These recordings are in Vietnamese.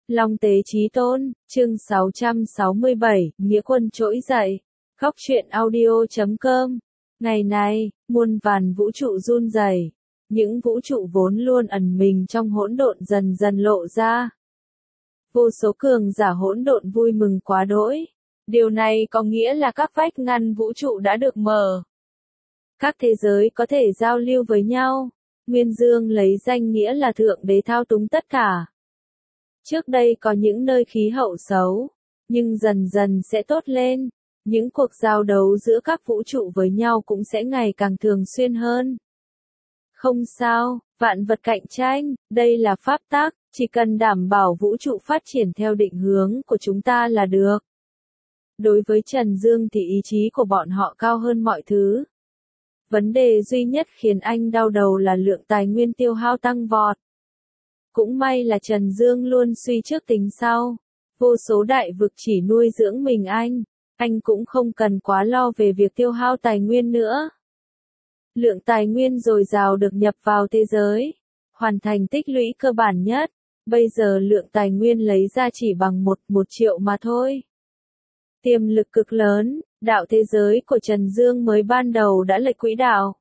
Long tế chí tôn, chương 667, Nghĩa quân trỗi dậy. Góc truyện audio.com. Ngày này, muôn vàn vũ trụ run rẩy, những vũ trụ vốn luôn ẩn mình trong hỗn độn dần dần lộ ra. Vô số cường giả hỗn độn vui mừng quá đỗi. Điều này có nghĩa là các vách ngăn vũ trụ đã được mở. Các thế giới có thể giao lưu với nhau. Nguyên Dương lấy danh nghĩa là Thượng Đế thao túng tất cả. Trước đây có những nơi khí hậu xấu, nhưng dần dần sẽ tốt lên. Những cuộc giao đấu giữa các vũ trụ với nhau cũng sẽ ngày càng thường xuyên hơn. Không sao, vạn vật cạnh tranh, đây là pháp tắc, chỉ cần đảm bảo vũ trụ phát triển theo định hướng của chúng ta là được. Đối với Trần Dương thì ý chí của bọn họ cao hơn mọi thứ. Vấn đề duy nhất khiến anh đau đầu là lượng tài nguyên tiêu hao tăng vọt. Cũng may là Trần Dương luôn suy trước tính sau. Vô số đại vực chỉ nuôi dưỡng mình anh cũng không cần quá lo về việc tiêu hao tài nguyên nữa. Lượng tài nguyên dồi dào được nhập vào thế giới, hoàn thành tích lũy cơ bản nhất. Bây giờ lượng tài nguyên lấy ra chỉ bằng 1 triệu mà thôi. Tiềm lực cực lớn, đạo thế giới của Trần Dương mới ban đầu đã lệch quỹ đạo.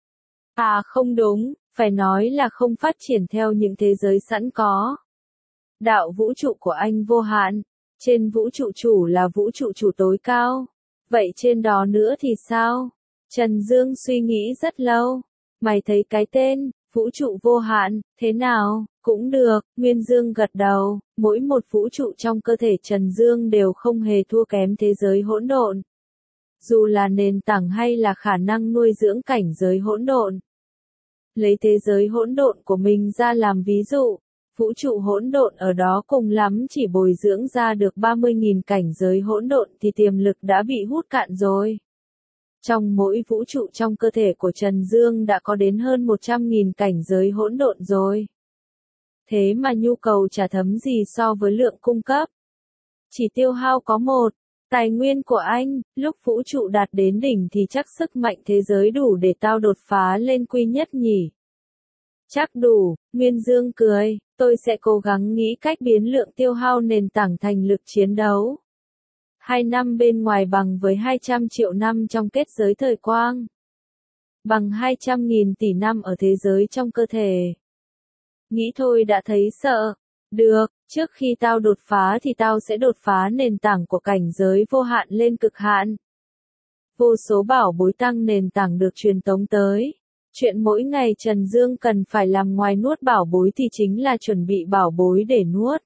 À không đúng, phải nói là không phát triển theo những thế giới sẵn có. Đạo vũ trụ của anh vô hạn, trên vũ trụ chủ là vũ trụ chủ tối cao. Vậy trên đó nữa thì sao? Trần Dương suy nghĩ rất lâu. Mày thấy cái tên, vũ trụ vô hạn, thế nào? Cũng được, Nguyên Dương gật đầu. Mỗi một vũ trụ trong cơ thể Trần Dương đều không hề thua kém thế giới hỗn độn. Dù là nền tảng hay là khả năng nuôi dưỡng cảnh giới hỗn độn. Lấy thế giới hỗn độn của mình ra làm ví dụ, vũ trụ hỗn độn ở đó cùng lắm chỉ bồi dưỡng ra được 30.000 cảnh giới hỗn độn thì tiềm lực đã bị hút cạn rồi. Trong mỗi vũ trụ trong cơ thể của Trần Dương đã có đến hơn 100.000 cảnh giới hỗn độn rồi. Thế mà nhu cầu chả thấm gì so với lượng cung cấp. Chỉ tiêu hao có 1. Tài nguyên của anh, lúc vũ trụ đạt đến đỉnh thì chắc sức mạnh thế giới đủ để tao đột phá lên quy nhất nhỉ? Chắc đủ, Nguyên Dương cười, tôi sẽ cố gắng nghĩ cách biến lượng tiêu hao nền tảng thành lực chiến đấu. 2 năm bên ngoài bằng với 200 triệu năm trong kết giới thời quang. Bằng 200.000 tỷ năm ở thế giới trong cơ thể. Nghĩ thôi đã thấy sợ. Được, trước khi tao đột phá thì tao sẽ đột phá nền tảng của cảnh giới vô hạn lên cực hạn. Vô số bảo bối tăng nền tảng được truyền tống tới. Chuyện mỗi ngày Trần Dương cần phải làm ngoài nuốt bảo bối thì chính là chuẩn bị bảo bối để nuốt.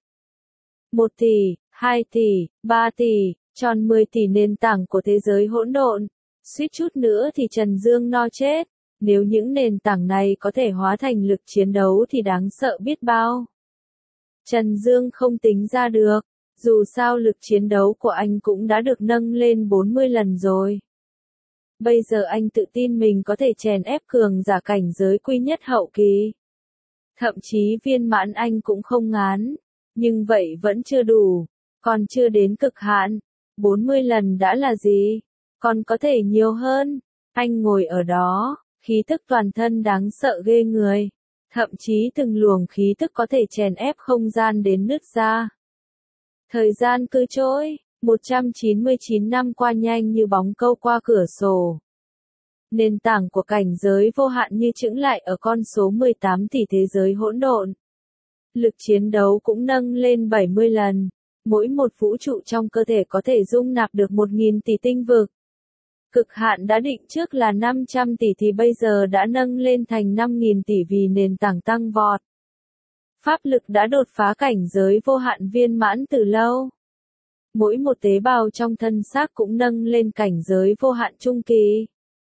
1 tỷ, 2 tỷ, 3 tỷ, tròn 10 tỷ nền tảng của thế giới hỗn độn. Suýt chút nữa thì Trần Dương no chết. Nếu những nền tảng này có thể hóa thành lực chiến đấu thì đáng sợ biết bao. Trần Dương không tính ra được, dù sao lực chiến đấu của anh cũng đã được nâng lên 40 lần rồi. Bây giờ anh tự tin mình có thể chèn ép cường giả cảnh giới quy nhất hậu kỳ. Thậm chí viên mãn anh cũng không ngán, nhưng vậy vẫn chưa đủ, còn chưa đến cực hạn. 40 lần đã là gì? Còn có thể nhiều hơn. Anh ngồi ở đó, khí thức toàn thân đáng sợ ghê người. Thậm chí từng luồng khí thức có thể chèn ép không gian đến nứt ra. Thời gian cứ trôi, 199 năm qua nhanh như bóng câu qua cửa sổ. Nền tảng của cảnh giới vô hạn như chững lại ở con số 18 tỷ thế giới hỗn độn. Lực chiến đấu cũng nâng lên 70 lần. Mỗi một vũ trụ trong cơ thể có thể dung nạp được 1.000 tỷ tinh vực. Cực hạn đã định trước là 500 tỷ thì bây giờ đã nâng lên thành 5.000 tỷ vì nền tảng tăng vọt. Pháp lực đã đột phá cảnh giới vô hạn viên mãn từ lâu. Mỗi một tế bào trong thân xác cũng nâng lên cảnh giới vô hạn trung kỳ.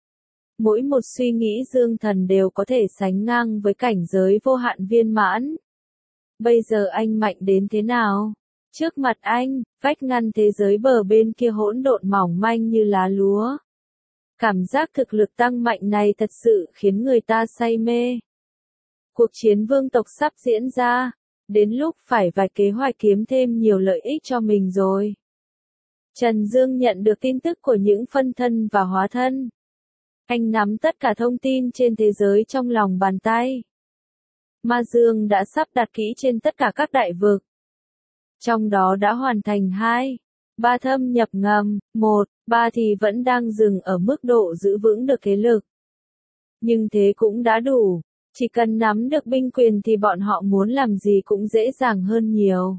Mỗi một suy nghĩ dương thần đều có thể sánh ngang với cảnh giới vô hạn viên mãn. Bây giờ anh mạnh đến thế nào? Trước mặt anh, vách ngăn thế giới bờ bên kia hỗn độn mỏng manh như lá lúa. Cảm giác thực lực tăng mạnh này thật sự khiến người ta say mê. Cuộc chiến vương tộc sắp diễn ra, đến lúc phải vạch kế hoạch kiếm thêm nhiều lợi ích cho mình rồi. Trần Dương nhận được tin tức của những phân thân và hóa thân. Anh nắm tất cả thông tin trên thế giới trong lòng bàn tay. Ma Dương đã sắp đặt kỹ trên tất cả các đại vực. trong đó đã hoàn thành 2, 3 thâm nhập ngầm, 1, 3 thì vẫn đang dừng ở mức độ giữ vững được thế lực. Nhưng thế cũng đã đủ, chỉ cần nắm được binh quyền thì bọn họ muốn làm gì cũng dễ dàng hơn nhiều.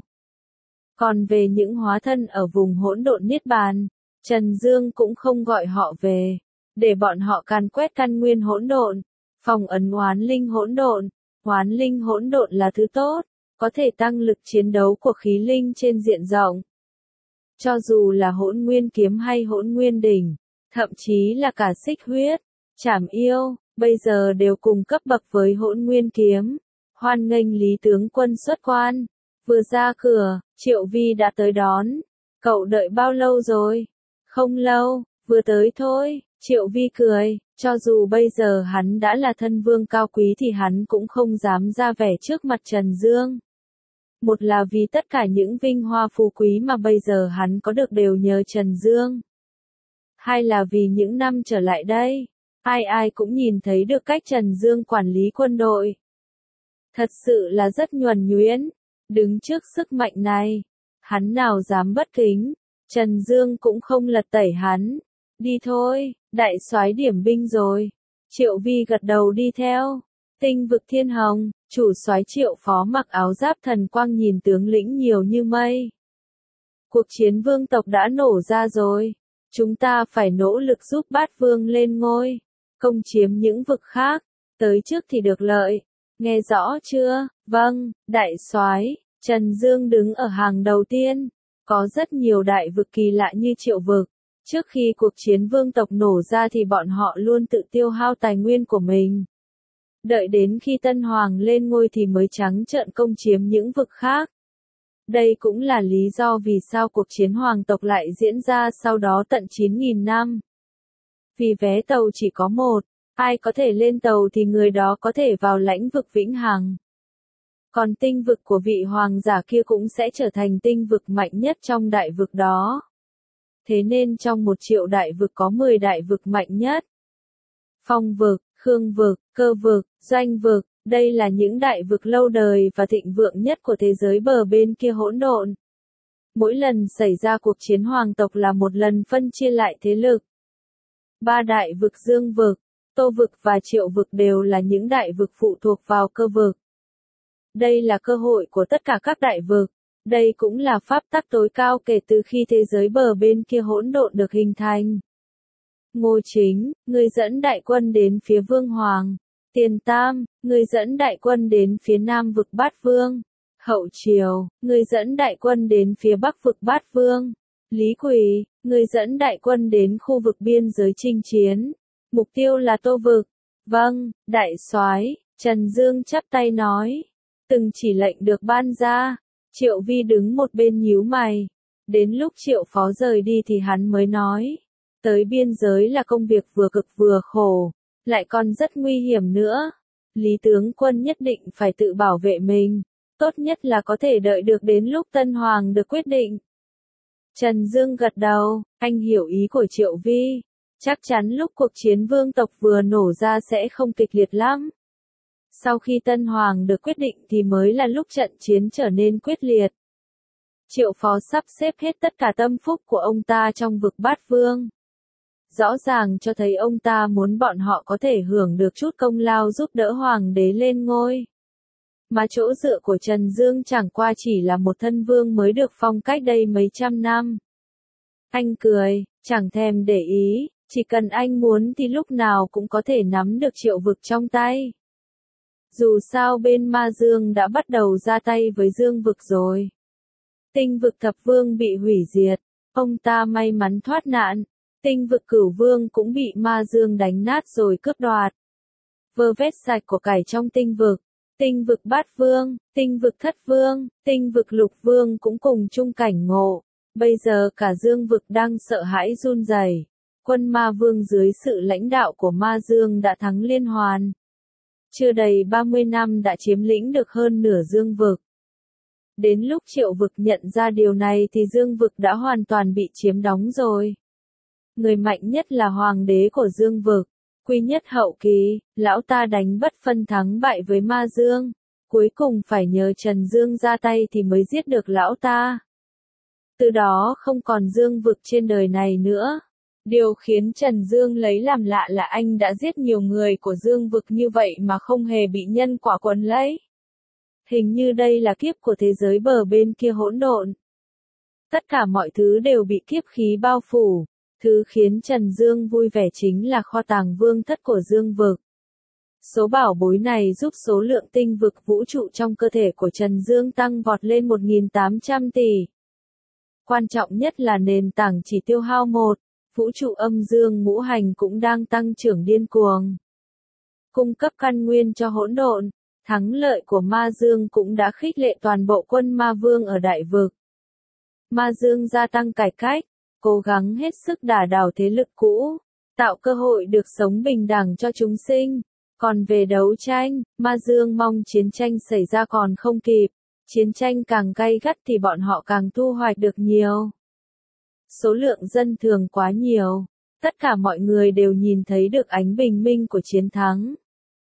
Còn về những hóa thân ở vùng hỗn độn niết bàn, Trần Dương cũng không gọi họ về, để bọn họ càn quét căn nguyên hỗn độn, phong ấn oán linh hỗn độn. Oán linh hỗn độn là thứ tốt, có thể tăng lực chiến đấu của khí linh trên diện rộng. Cho dù là hỗn nguyên kiếm hay hỗn nguyên đỉnh, thậm chí là cả xích huyết, trảm yêu, bây giờ đều cùng cấp bậc với hỗn nguyên kiếm. Hoan nghênh Lý tướng quân xuất quan. Vừa ra cửa, Triệu Vi đã tới đón. Cậu đợi bao lâu rồi? Không lâu, vừa tới thôi. Triệu Vi cười, cho dù bây giờ hắn đã là thân vương cao quý thì hắn cũng không dám ra vẻ trước mặt Trần Dương. Một là vì tất cả những vinh hoa phú quý mà bây giờ hắn có được đều nhờ Trần Dương. Hai là vì những năm trở lại đây, ai cũng nhìn thấy được cách Trần Dương quản lý quân đội. Thật sự là rất nhuần nhuyễn, đứng trước sức mạnh này, hắn nào dám bất kính, Trần Dương cũng không lật tẩy hắn. Đi thôi, đại soái điểm binh rồi. Triệu Vi gật đầu đi theo. Tinh vực Thiên Hồng, chủ soái Triệu Phó mặc áo giáp thần quang nhìn tướng lĩnh nhiều như mây. Cuộc chiến vương tộc đã nổ ra rồi. Chúng ta phải nỗ lực giúp Bát Vương lên ngôi, công chiếm những vực khác, tới trước thì được lợi. Nghe rõ chưa? Vâng, đại soái. Trần Dương đứng ở hàng đầu tiên. Có rất nhiều đại vực kỳ lạ như Triệu vực. Trước khi cuộc chiến vương tộc nổ ra thì bọn họ luôn tự tiêu hao tài nguyên của mình. Đợi đến khi Tân Hoàng lên ngôi thì mới trắng trợn công chiếm những vực khác. Đây cũng là lý do vì sao cuộc chiến hoàng tộc lại diễn ra sau đó tận 9.000 năm. Vì vé tàu chỉ có một, ai có thể lên tàu thì người đó có thể vào lãnh vực vĩnh hằng. Còn tinh vực của vị hoàng giả kia cũng sẽ trở thành tinh vực mạnh nhất trong đại vực đó. Thế nên trong 1 triệu đại vực có 10 đại vực mạnh nhất. Phong vực, Khương vực, Cơ vực, Doanh vực, đây là những đại vực lâu đời và thịnh vượng nhất của thế giới bờ bên kia hỗn độn. Mỗi lần xảy ra cuộc chiến hoàng tộc là một lần phân chia lại thế lực. 3 đại vực Dương vực, Tô vực và Triệu vực đều là những đại vực phụ thuộc vào Cơ vực. Đây là cơ hội của tất cả các đại vực. Đây cũng là pháp tắc tối cao kể từ khi thế giới bờ bên kia hỗn độn được hình thành. Ngô Chính, người dẫn đại quân đến phía Vương Hoàng. Tiền Tam, người dẫn đại quân đến phía Nam vực Bát Vương. Hậu Triều, người dẫn đại quân đến phía Bắc vực Bát Vương. Lý Quỳ, người dẫn đại quân đến khu vực biên giới chinh chiến. Mục tiêu là Tô vực. Vâng, đại soái. Trần Dương chắp tay nói. Từng chỉ lệnh được ban ra. Triệu Vi đứng một bên nhíu mày. Đến lúc Triệu Phó rời đi thì hắn mới nói. Tới biên giới là công việc vừa cực vừa khổ, lại còn rất nguy hiểm nữa. Lý tướng quân nhất định phải tự bảo vệ mình. Tốt nhất là có thể đợi được đến lúc Tân Hoàng được quyết định. Trần Dương gật đầu, anh hiểu ý của Triệu Vi. Chắc chắn lúc cuộc chiến vương tộc vừa nổ ra sẽ không kịch liệt lắm. Sau khi Tân Hoàng được quyết định thì mới là lúc trận chiến trở nên quyết liệt. Triệu Phó sắp xếp hết tất cả tâm phúc của ông ta trong vực Bát Vương. Rõ ràng cho thấy ông ta muốn bọn họ có thể hưởng được chút công lao giúp đỡ Hoàng đế lên ngôi. Mà chỗ dựa của Trần Dương chẳng qua chỉ là một thân vương mới được phong cách đây mấy trăm năm. Anh cười, chẳng thèm để ý, chỉ cần anh muốn thì lúc nào cũng có thể nắm được Triệu vực trong tay. Dù sao bên Ma Dương đã bắt đầu ra tay với Dương vực rồi. Tinh vực Thập Vương bị hủy diệt, ông ta may mắn thoát nạn. Tinh vực Cửu Vương cũng bị Ma Dương đánh nát rồi cướp đoạt. Vơ vét sạch của cải trong tinh vực Bát Vương, tinh vực Thất Vương, tinh vực Lục Vương cũng cùng chung cảnh ngộ. Bây giờ cả Dương vực đang sợ hãi run rẩy. Quân Ma Vương dưới sự lãnh đạo của Ma Dương đã thắng liên hoàn. Chưa đầy 30 năm đã chiếm lĩnh được hơn nửa Dương vực. Đến lúc Triệu vực nhận ra điều này thì Dương vực đã hoàn toàn bị chiếm đóng rồi. Người mạnh nhất là hoàng đế của Dương vực, Quy Nhất hậu kỳ, lão ta đánh bất phân thắng bại với Ma Dương. cuối cùng phải nhờ Trần Dương ra tay thì mới giết được lão ta. Từ đó không còn Dương Vực trên đời này nữa. Điều khiến Trần Dương lấy làm lạ là anh đã giết nhiều người của Dương Vực như vậy mà không hề bị nhân quả quấn lấy. Hình như đây là kiếp của thế giới bờ bên kia hỗn độn. Tất cả mọi thứ đều bị kiếp khí bao phủ. Thứ khiến Trần Dương vui vẻ chính là kho tàng vương thất của Dương Vực. Số bảo bối này giúp số lượng tinh vực vũ trụ trong cơ thể của Trần Dương tăng vọt lên 1.800 tỷ. Quan trọng nhất là nền tảng chỉ tiêu hao 1, vũ trụ âm dương ngũ hành cũng đang tăng trưởng điên cuồng. Cung cấp căn nguyên cho hỗn độn, thắng lợi của Ma Dương cũng đã khích lệ toàn bộ quân Ma Vương ở đại vực. Ma Dương gia tăng cải cách, cố gắng hết sức đả đảo thế lực cũ, tạo cơ hội được sống bình đẳng cho chúng sinh. Còn về đấu tranh, Ma Dương mong chiến tranh xảy ra còn không kịp. Chiến tranh càng gay gắt thì bọn họ càng thu hoạch được nhiều. Số lượng dân thường quá nhiều, tất cả mọi người đều nhìn thấy được ánh bình minh của chiến thắng.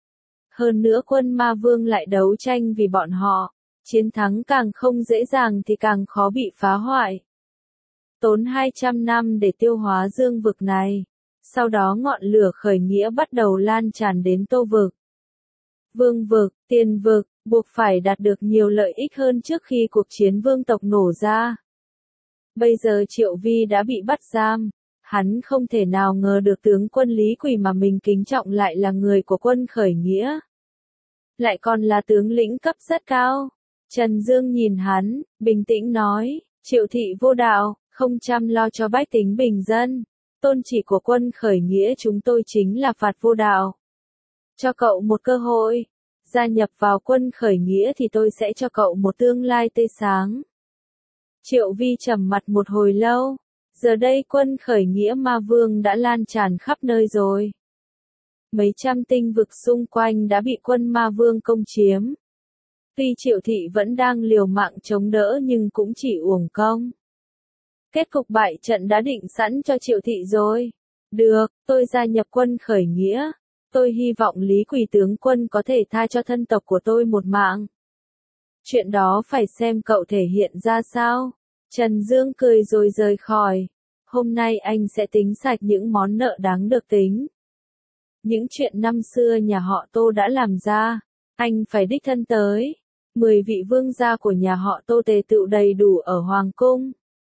Hơn nữa quân Ma Vương lại đấu tranh vì bọn họ, chiến thắng càng không dễ dàng thì càng khó bị phá hoại. Tốn 200 năm để tiêu hóa Dương Vực này, sau đó ngọn lửa khởi nghĩa bắt đầu lan tràn đến Tô Vực. Vương Vực, Tiền Vực, buộc phải đạt được nhiều lợi ích hơn trước khi cuộc chiến vương tộc nổ ra. Bây giờ Triệu Vi đã bị bắt giam, hắn không thể nào ngờ được tướng quân Lý Quỳ mà mình kính trọng lại là người của quân khởi nghĩa. Lại còn là tướng lĩnh cấp rất cao. Trần Dương nhìn hắn, bình tĩnh nói, Triệu thị vô đạo, không chăm lo cho bách tính bình dân. Tôn chỉ của quân khởi nghĩa chúng tôi chính là phạt vô đạo. Cho cậu một cơ hội. Gia nhập vào quân khởi nghĩa thì tôi sẽ cho cậu một tương lai tươi sáng. Triệu Vi trầm mặt một hồi lâu. Giờ đây quân khởi nghĩa Ma Vương đã lan tràn khắp nơi rồi. Mấy trăm tinh vực xung quanh đã bị quân Ma Vương công chiếm. Tuy Triệu Thị vẫn đang liều mạng chống đỡ nhưng cũng chỉ uổng công. Kết cục bại trận đã định sẵn cho Triệu Thị rồi. Được, tôi gia nhập quân khởi nghĩa. Tôi hy vọng Lý Quỳ tướng quân có thể tha cho thân tộc của tôi một mạng. Chuyện đó phải xem cậu thể hiện ra sao. Trần Dương cười rồi rời khỏi. Hôm nay anh sẽ tính sạch những món nợ đáng được tính. Những chuyện năm xưa nhà họ Tô đã làm ra, anh phải đích thân tới. 10 vị vương gia của nhà họ Tô tề tựu đầy đủ ở Hoàng cung.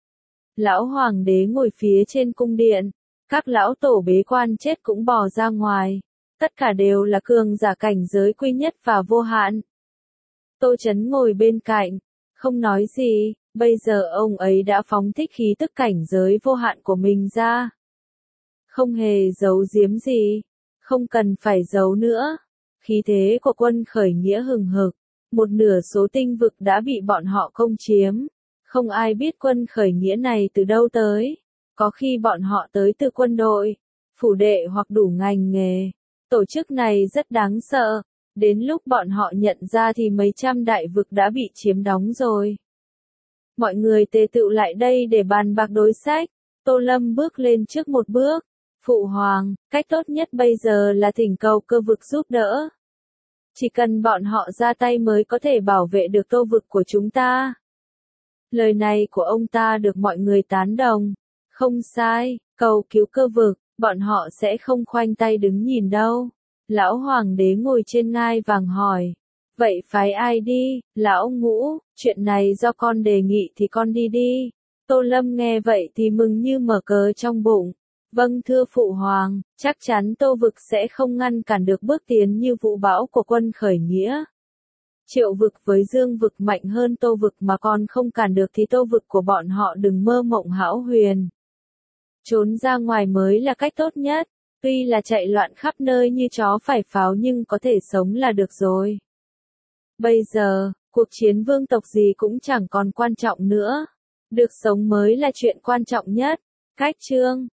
Lão Hoàng đế ngồi phía trên cung điện, các lão tổ bế quan chết cũng bò ra ngoài. Tất cả đều là cường giả cảnh giới quy nhất và vô hạn. Tô Chấn ngồi bên cạnh, không nói gì, bây giờ ông ấy đã phóng thích khí tức cảnh giới vô hạn của mình ra. Không hề giấu giếm gì, không cần phải giấu nữa. Khí thế của quân khởi nghĩa hừng hực, một nửa số tinh vực đã bị bọn họ công chiếm. Không ai biết quân khởi nghĩa này từ đâu tới, có khi bọn họ tới từ quân đội, phủ đệ hoặc đủ ngành nghề. Tổ chức này rất đáng sợ, đến lúc bọn họ nhận ra thì mấy trăm đại vực đã bị chiếm đóng rồi. Mọi người tề tựu lại đây để bàn bạc đối sách. Tô Lâm bước lên trước một bước. Phụ hoàng, cách tốt nhất bây giờ là thỉnh cầu cơ vực giúp đỡ. Chỉ cần bọn họ ra tay mới có thể bảo vệ được Tô vực của chúng ta. Lời này của ông ta được mọi người tán đồng. Không sai, cầu cứu cơ vực, bọn họ sẽ không khoanh tay đứng nhìn đâu. Lão Hoàng đế ngồi trên ngai vàng hỏi. Vậy phái ai đi, lão Ngũ, chuyện này do con đề nghị thì con đi đi. Tô Lâm nghe vậy thì mừng như mở cờ trong bụng. Vâng thưa phụ hoàng, chắc chắn Tô vực sẽ không ngăn cản được bước tiến như vũ bão của quân khởi nghĩa. Triệu vực với Dương vực mạnh hơn Tô vực mà còn không cản được thì Tô vực của bọn họ đừng mơ mộng hão huyền. Trốn ra ngoài mới là cách tốt nhất, tuy là chạy loạn khắp nơi như chó phải pháo nhưng có thể sống là được rồi. Bây giờ, cuộc chiến vương tộc gì cũng chẳng còn quan trọng nữa. Được sống mới là chuyện quan trọng nhất. Cách chương